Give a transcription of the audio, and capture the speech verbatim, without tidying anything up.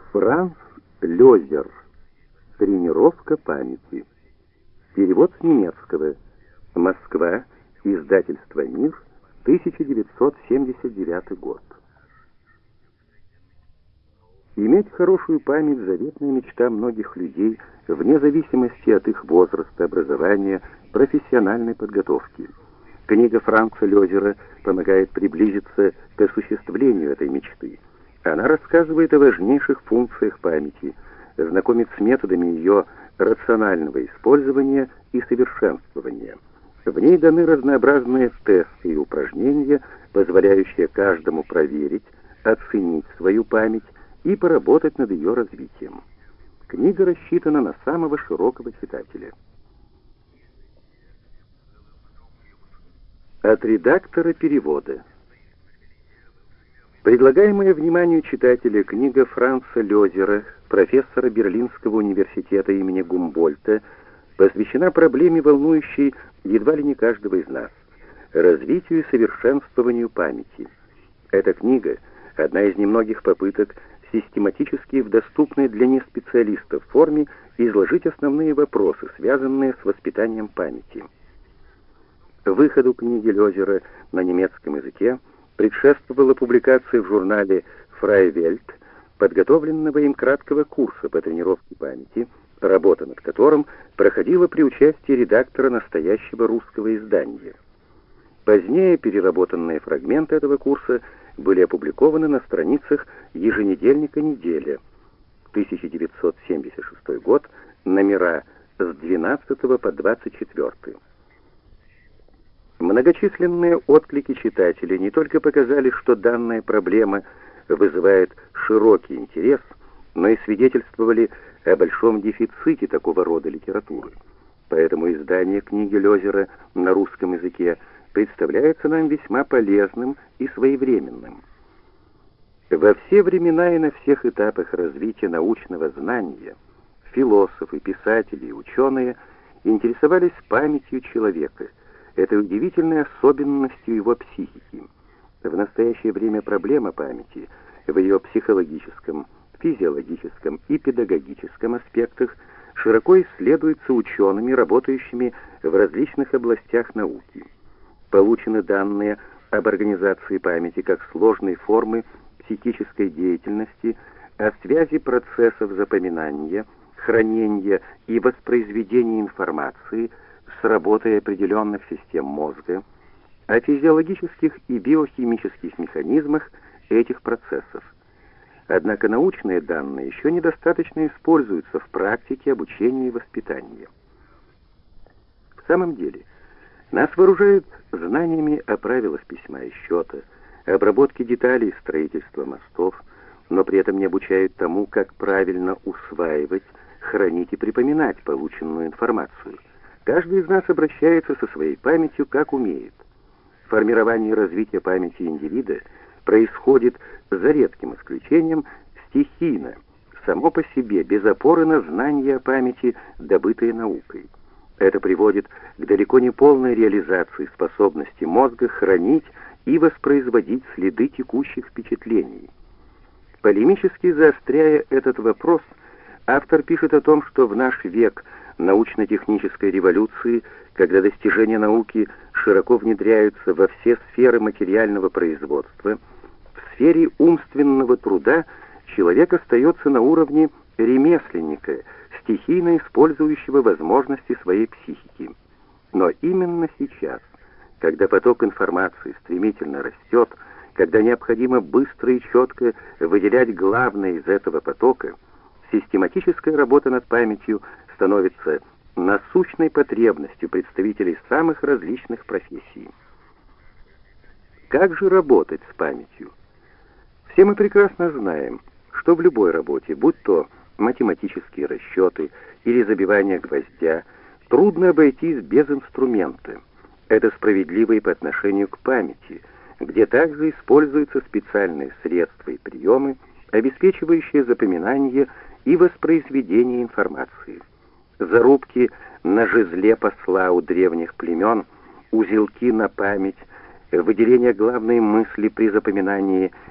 Франц Лёзер. Тренировка памяти. Перевод с немецкого. Москва. Издательство «Мир», тысяча девятьсот семьдесят девятый год. Иметь хорошую память — заветная мечта многих людей, вне зависимости от их возраста, образования, профессиональной подготовки. Книга Франца Лёзера помогает приблизиться к осуществлению этой мечты. Она рассказывает о важнейших функциях памяти, знакомит с методами ее рационального использования и совершенствования. В ней даны разнообразные тесты и упражнения, позволяющие каждому проверить, оценить свою память и поработать над ее развитием. Книга рассчитана на самого широкого читателя. От редактора перевода. Предлагаемая вниманию читателя книга Франца Лёзера, профессора Берлинского университета имени Гумбольдта, посвящена проблеме, волнующей едва ли не каждого из нас — развитию и совершенствованию памяти. Эта книга — одна из немногих попыток систематически в доступной для неспециалистов форме изложить основные вопросы, связанные с воспитанием памяти. Выходу книги Лёзера на немецком языке предшествовала публикация в журнале «Freie Welt» подготовленного им краткого курса по тренировке памяти, работа над которым проходила при участии редактора настоящего русского издания. Позднее переработанные фрагменты этого курса были опубликованы на страницах еженедельника «Неделя», тысяча девятьсот семьдесят шестой год, номера с двенадцатого по двадцать четвёртый. Многочисленные отклики читателей не только показали, что данная проблема вызывает широкий интерес, но и свидетельствовали о большом дефиците такого рода литературы. Поэтому издание книги Лёзера на русском языке представляется нам весьма полезным и своевременным. Во все времена и на всех этапах развития научного знания философы, писатели и ученые интересовались памятью человека, этой удивительной особенностью его психики. В настоящее время проблема памяти в ее психологическом, физиологическом и педагогическом аспектах широко исследуется учеными, работающими в различных областях науки. Получены данные об организации памяти как сложной формы психической деятельности, о связи процессов запоминания, хранения и воспроизведения информации с работой определенных систем мозга, о физиологических и биохимических механизмах этих процессов. Однако научные данные еще недостаточно используются в практике обучения и воспитания. В самом деле, нас вооружают знаниями о правилах письма и счета, обработке деталей строительства мостов, но при этом не обучают тому, как правильно усваивать, хранить и припоминать полученную информацию. Каждый из нас обращается со своей памятью как умеет. Формирование и развитие памяти индивида происходит, за редким исключением, стихийно, само по себе, без опоры на знания о памяти, добытые наукой. Это приводит к далеко не полной реализации способности мозга хранить и воспроизводить следы текущих впечатлений. Полемически заостряя этот вопрос, автор пишет о том, что в наш век научно-технической революции, когда достижения науки широко внедряются во все сферы материального производства, в сфере умственного труда человек остается на уровне ремесленника, стихийно использующего возможности своей психики. Но именно сейчас, когда поток информации стремительно растет, когда необходимо быстро и четко выделять главное из этого потока, систематическая работа над памятью становится насущной потребностью представителей самых различных профессий. Как же работать с памятью? Все мы прекрасно знаем, что в любой работе, будь то математические расчеты или забивание гвоздя, трудно обойтись без инструмента. Это справедливо и по отношению к памяти, где также используются специальные средства и приемы, обеспечивающие запоминание и воспроизведение информации. Зарубки на жезле посла у древних племен, узелки на память, выделение главной мысли при запоминании